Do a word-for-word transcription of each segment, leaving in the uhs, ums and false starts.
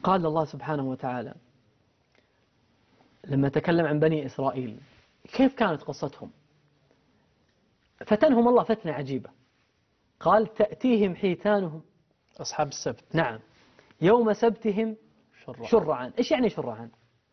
قال الله سبحانه وتعالى لما تكلم عن بني إسرائيل كيف كانت قصتهم؟ فتنهم الله فتنة عجيبة. قال تأتيهم حيتانهم، أصحاب السبت، نعم، يوم سبتهم شرعا. شرعا. إيش يعني شرعا؟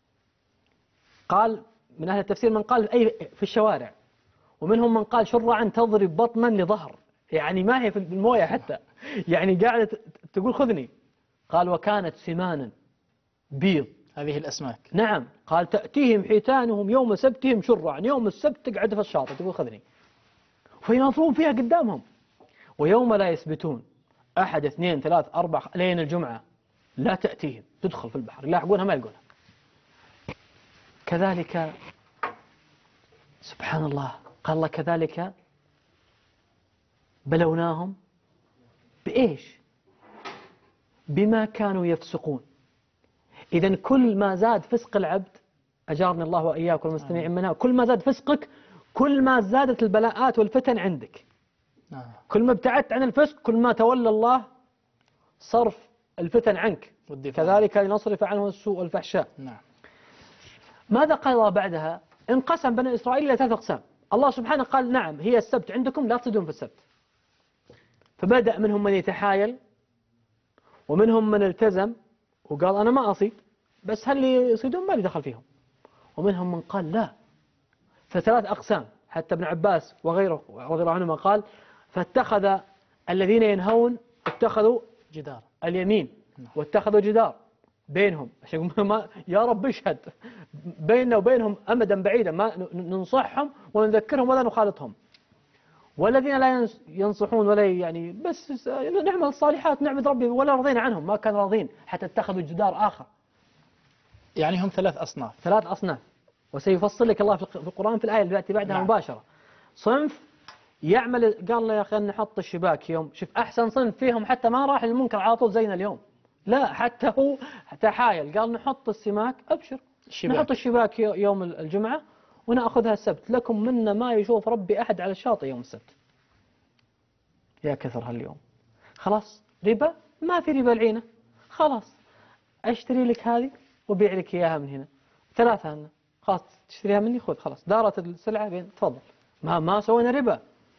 قال من أهل التفسير من قال أي في الشوارع، ومنهم من قال شرعا تضرب بطنا لظهر، يعني ما هي في الموية حتى، يعني قاعدة تقول خذني. قال وكانت سمانا بيض، هذه الأسماك، نعم. قال تأتيهم حيتانهم يوم سبتهم شرعا، يوم السبت تقعد في الشاطئ تقول خذني، فيناظرون فيها قدامهم. ويوم لا يثبتون أحد اثنين ثلاث أربع لين الجمعة لا تأتيهم، تدخل في البحر يلاحقونها ما يلقونها. كذلك سبحان الله، قال الله كذلك بلوناهم بإيش؟ بما كانوا يفسقون. إذن كل ما زاد فسق العبد، أجارنا الله وإياكم المستمعين منها، كل ما زاد فسقك كل ما زادت البلاءات والفتن عندك. آه. كل ما ابتعدت عن الفسق كل ما تولى الله صرف الفتن عنك. كذلك لنصرف عنه السوء والفحشاء. نعم. ماذا قال الله بعدها؟ انقسم بني إسرائيل إلى ثلاث أقسام. الله سبحانه قال نعم هي السبت عندكم لا تصيدون في السبت. فبدأ منهم من يتحايل، ومنهم من التزم وقال أنا ما أصيد، بس هل يصيدون ما لي دخل فيهم. ومنهم من قال لا. فثلاث أقسام، حتى ابن عباس وغيره رضي الله عنهما قال فاتخذ الذين ينهون اتخذوا جدار اليمين واتخذوا جدار بينهم عشان ما يا رب اشهد بيننا وبينهم أمدا بعيدا، ما ننصحهم ونذكرهم ولا نخالطهم. والذين لا ينصحون ولا يعني بس نعمل الصالحات نعبد ربي ولا رضينا عنهم، ما كان راضين حتى اتخذوا جدار آخر. يعني هم ثلاث أصناف. ثلاث أصناف، وسيفصل لك الله في القرآن في الآية اللي تأتي بعدها نعم. مباشرة. صنف يعمل قال له يا أخي نحط الشباك يوم، شوف أحسن صنف فيهم حتى ما راح المنكر على طول زينا اليوم، لا حتى هو تحايل قال نحط السماك أبشر الشباك. نحط الشباك يوم الجمعة ونأخذها السبت، لكم منا ما يشوف ربي أحد على الشاطئ يوم السبت. يا كثر هاليوم خلاص ربا، ما في ربا العينة، خلاص أشتري لك هذه وبيع لك إياها من هنا ثلاثة هنا، خلاص تشتريها مني خذ، خلاص دارت السلعة بين تفضل، ما ما سوينا ربا.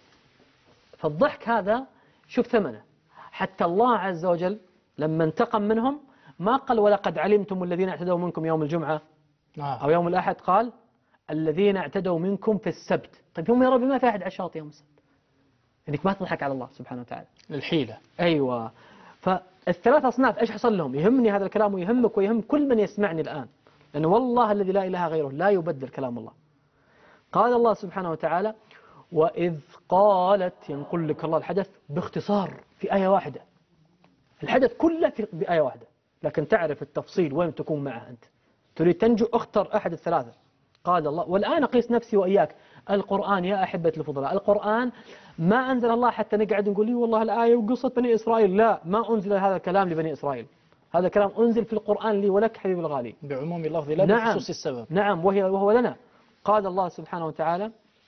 فالضحك هذا شوف ثمنه. حتى الله عز وجل لما انتقم منهم ما قال ولقد علمتم الذين اعتدوا منكم يوم الجمعة أو يوم الأحد، قال الذين اعتدوا منكم في السبت. طيب هم يا ربي ما في أحد على الشاطئ يوم السبت، انك ما تضحك على الله سبحانه وتعالى. الحيلة. أيوة. فالثلاث أصناف إيش حصل لهم؟ يهمني هذا الكلام ويهمك ويهم كل من يسمعني الآن، لأن والله الذي لا إله غيره لا يبدل كلام الله. قال الله سبحانه وتعالى وإذ قالت، ينقل لك الله الحدث باختصار في آية واحدة، الحدث كله في بآية واحدة، لكن تعرف التفصيل وين تكون معه أنت. تريد تنجو اختر أحد الثلاثة. قال الله، والآن أقيس نفسي وإياك، القرآن يا أحبة الفضلاء، القرآن ما أنزل الله حتى نقعد نقول لي والله الآية وقصة بني إسرائيل، لا، ما أنزل هذا الكلام لبني إسرائيل، هذا كلام أنزل في القرآن لي ولك حبيب الغالي بعموم اللفظ لا نعم بخصوص السبب. نعم وهي وهو لنا. قال الله سبحانه وتعالى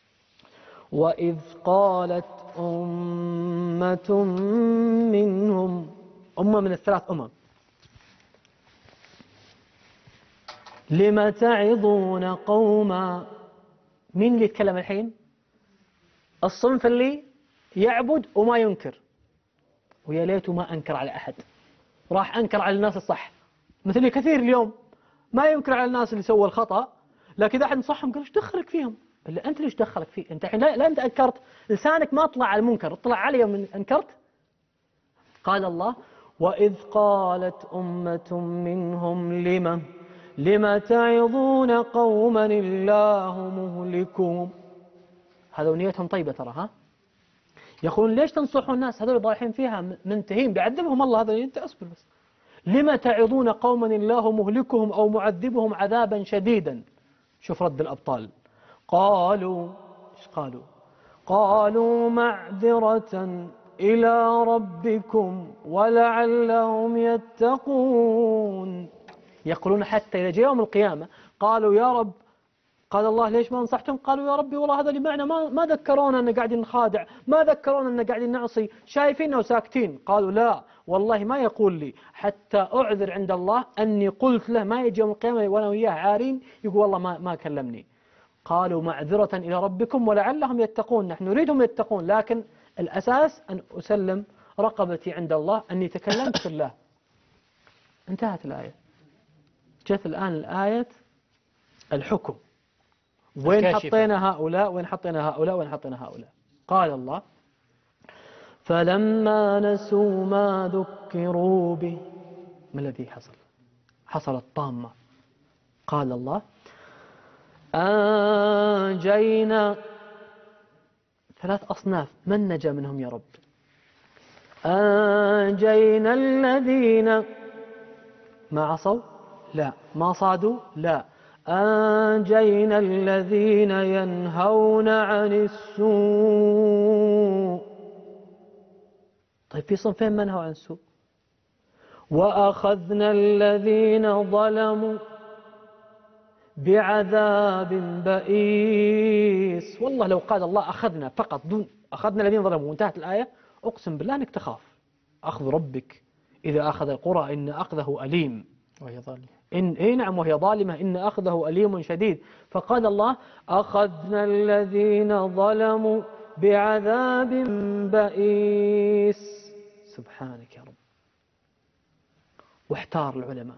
وإذ قالت أمة منهم، أمة من الثلاث أمم، لم تعظون قوما. مين اللي يتكلم الحين؟ الصنف اللي يعبد وما ينكر، ويا ليته ما أنكر على أحد، راح أنكر على الناس الصح. مثل كثير اليوم ما ينكر على الناس اللي سووا الخطأ، لكن إذا أحد نصحهم قال إيش دخلك فيهم؟ اللي أنت ليش دخلك فيه؟ أنت الحين لا, لا أنت أنكرت، لسانك ما طلع على المنكر، اطلع عليه يوم أنكرت. قال الله وإذ قالت أمة منهم لم لم تعظون قوما الله مهلكهم. هذا نيتهم طيبة ترى، ها يقولون ليش تنصحون الناس هذول ضايحين فيها منتهين بيعذبهم الله، هذا أنت أصبر بس. لم تعظون قوما الله مهلكهم أو معذبهم عذابا شديدا. شوف رد الأبطال، قالوا إيش قالوا؟ قالوا معذرة إلى ربكم ولعلهم يتقون. يقولون حتى إذا جاء يوم القيامة قالوا يا رب، قال الله ليش ما نصحتم؟ قالوا يا ربي والله هذا اللي معنا ما ما ذكرونا أن قاعدين نخادع، ما ذكرونا أن قاعدين نعصي، شايفيننا وساكتين. قالوا لا والله ما يقول لي حتى أعذر عند الله أني قلت له، ما يجي يوم القيامة وأنا وياه عارين يقول والله ما ما كلمني. قالوا معذرة إلى ربكم ولعلهم يتقون. نحن نريدهم يتقون، لكن الأساس أن أسلم رقبتي عند الله أني تكلمت في الله. انتهت الآية. جت الآن الآية الحكم. وين الكاشفة. حطينا هؤلاء وين حطينا هؤلاء وين حطينا هؤلاء؟ قال الله: فلما نسوا ما ذكروا به. ما الذي حصل؟ حصل الطامة. قال الله: أنجينا. ثلاث أصناف، من نجا منهم يا رب؟ أنجينا الذين ما عصوا؟ لا. ما صادوا؟ لا. أنجينا الذين ينهون عن السوء. طيب في صنفين منهوا عن السوء. وأخذنا الذين ظلموا بعذاب بئيس. والله لو قال الله أخذنا فقط دون أخذنا الذين ظلموا وانتهت الآية، أقسم بالله أنك تخاف. أخذ ربك إذا أخذ القرى إن أخذه أليم وهي ظالمة. إن إيه نعم وهي ظالمة إن أخذه أليم شديد. فقال الله: أخذنا الذين ظلموا بعذاب بئيس. سبحانك يا رب. واحتار العلماء،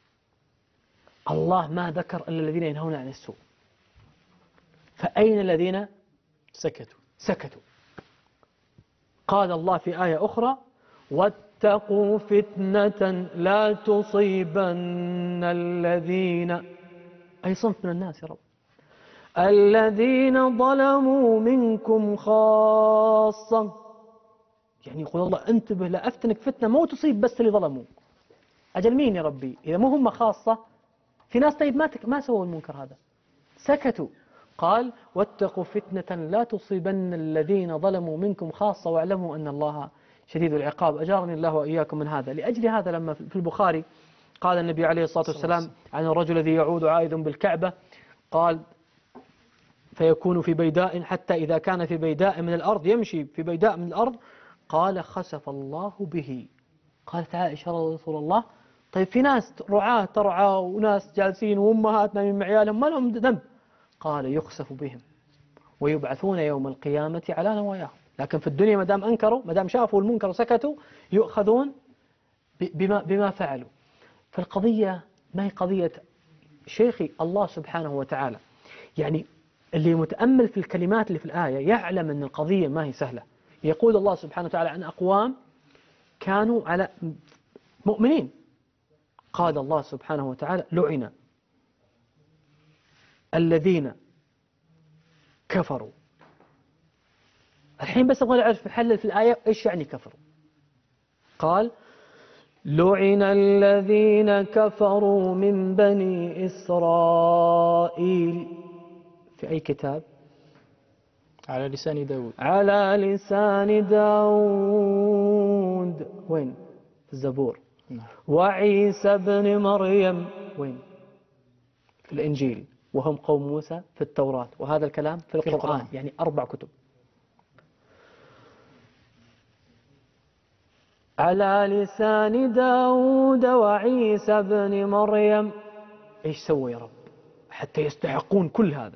الله ما ذكر إلا الذين ينهون عن السوء، فأين الذين سكتوا سكتوا؟ قال الله في آية أخرى: واتقوا فتنة لا تصيبن الذين. أي صنف من الناس يا رب؟ الذين ظلموا منكم خاصة. يعني يقول الله انتبه لا أفتنك فتنة مو تصيب بس اللي ظلموا. أجل مين يا ربي إذا مو هم خاصة؟ في ناس طيب ما تك... ما سووا المنكر هذا، سكتوا. قال: واتقوا فتنة لا تصيبن الذين ظلموا منكم خاصة واعلموا أن الله شديد العقاب. أجارني الله وإياكم من هذا. لأجل هذا لما في البخاري قال النبي عليه الصلاة والسلام عن الرجل الذي يعود عائد بالكعبة، قال: فيكون في بيداء حتى إذا كان في بيداء من الأرض، يمشي في بيداء من الأرض، قال: خسف الله به. قالت عائشة: رسول الله طيب في ناس رعاة ترعى وناس جالسين وأمهات نايمين مع عيالهم ما لهم ذنب. قال: يخسف بهم ويبعثون يوم القيامة على نواياهم. لكن في الدنيا ما دام أنكروا، ما دام شافوا المنكر وسكتوا، يؤخذون بما, بما فعلوا. فالقضية ما هي قضية شيخي الله سبحانه وتعالى. يعني اللي متأمل في الكلمات اللي في الآية يعلم أن القضية ما هي سهلة. يقول الله سبحانه وتعالى عن أقوام كانوا على مؤمنين. قال الله سبحانه وتعالى: لعن الذين كفروا. الحين بس أبغى أعرف نحلل في الآية إيش يعني كفروا. قال: لعن الذين كفروا من بني إسرائيل. في أي كتاب؟ على لسان داود. على لسان داود. وين؟ في الزبور. نعم. وعيسى بن مريم. وين؟ في الإنجيل. وهم قوم موسى في التوراة. وهذا الكلام في القرآن, في القرآن. يعني أربع كتب. على لسان داود وعيسى بن مريم. إيش سووا يا رب حتى يستحقون كل هذا؟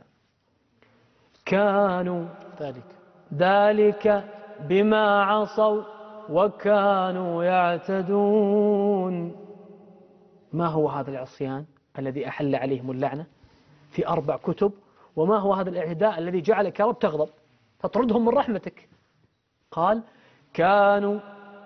كانوا ذلك ذلك بما عصوا وكانوا يعتدون. ما هو هذا العصيان الذي أحل عليهم اللعنة في أربع كتب؟ وما هو هذا الاعتداء الذي جعلك يا رب تغضب تطردهم من رحمتك؟ قال: كانوا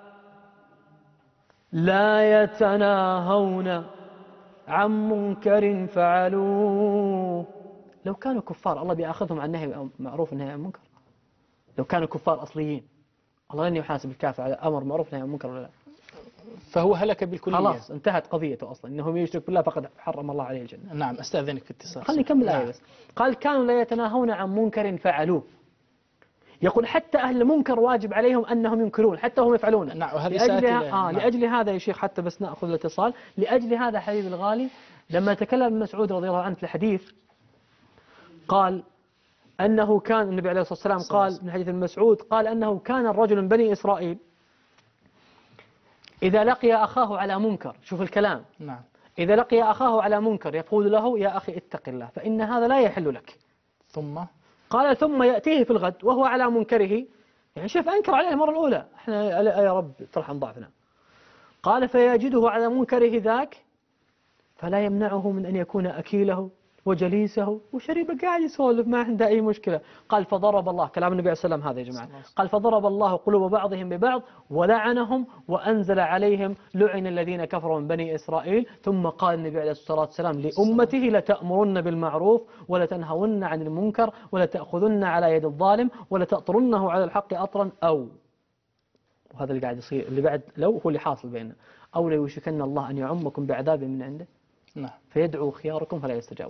لا يتناهون عن منكر فعلوه. لو كانوا كفار الله بيأخذهم عن نهي معروف ونهي عن منكر. لو كانوا كفار أصليين الله لن يحاسب الكافر على أمر معروف ونهي عن منكر ولا لا؟ فهو هلك بالكلية. خلاص انتهت قضيته أصلا، إنهم يشرك بالله فقد حرم الله عليه الجنة. نعم. أستأذنك في اتصال. خلني نكمل الآية بس. قال: كانوا لا يتناهون عن منكر فعلوه. يقول حتى أهل المنكر واجب عليهم أنهم ينكرون حتى هم يفعلون. نعم. وهذه لأجل, آه آه نعم. لأجل هذا يا شيخ حتى بس نأخذ الاتصال. لأجل هذا حبيبي الغالي لما تكلم ابن مسعود رضي الله عنه في الحديث قال أنه كان النبي عليه الصلاة والسلام قال من حديث ابن مسعود قال أنه كان الرجل من بني إسرائيل إذا لقي أخاه على منكر، شوف الكلام، نعم. إذا لقي أخاه على منكر يقول له يا أخي اتق الله فإن هذا لا يحل لك. ثم قال ثم يأتيه في الغد وهو على منكره، يعني شوف أنكر عليه المرة الأولى، احنا يا رب ترحم ضعفنا. قال فيجده على منكره ذاك فلا يمنعه من أن يكون أكيله وجليسه وشريبه، قاعد يسولف ما عنده أي مشكلة. قال فضرب الله، كلام النبي عليه الصلاة والسلام هذا يا جماعة، قال فضرب الله قلوب بعضهم ببعض ولعنهم وأنزل عليهم لعن الذين كفروا من بني إسرائيل. ثم قال النبي عليه الصلاة والسلام لأمته لتأمرن بالمعروف ولتنهون عن المنكر ولتأخذن على يد الظالم ولتأطرنه على الحق أطرا، أو، وهذا اللي قاعد يصير اللي بعد لو هو اللي حاصل بيننا، أو ليوشكن الله أن يعمكم بعذاب من عنده نعم. فيدعو خياركم فلا يستجاب.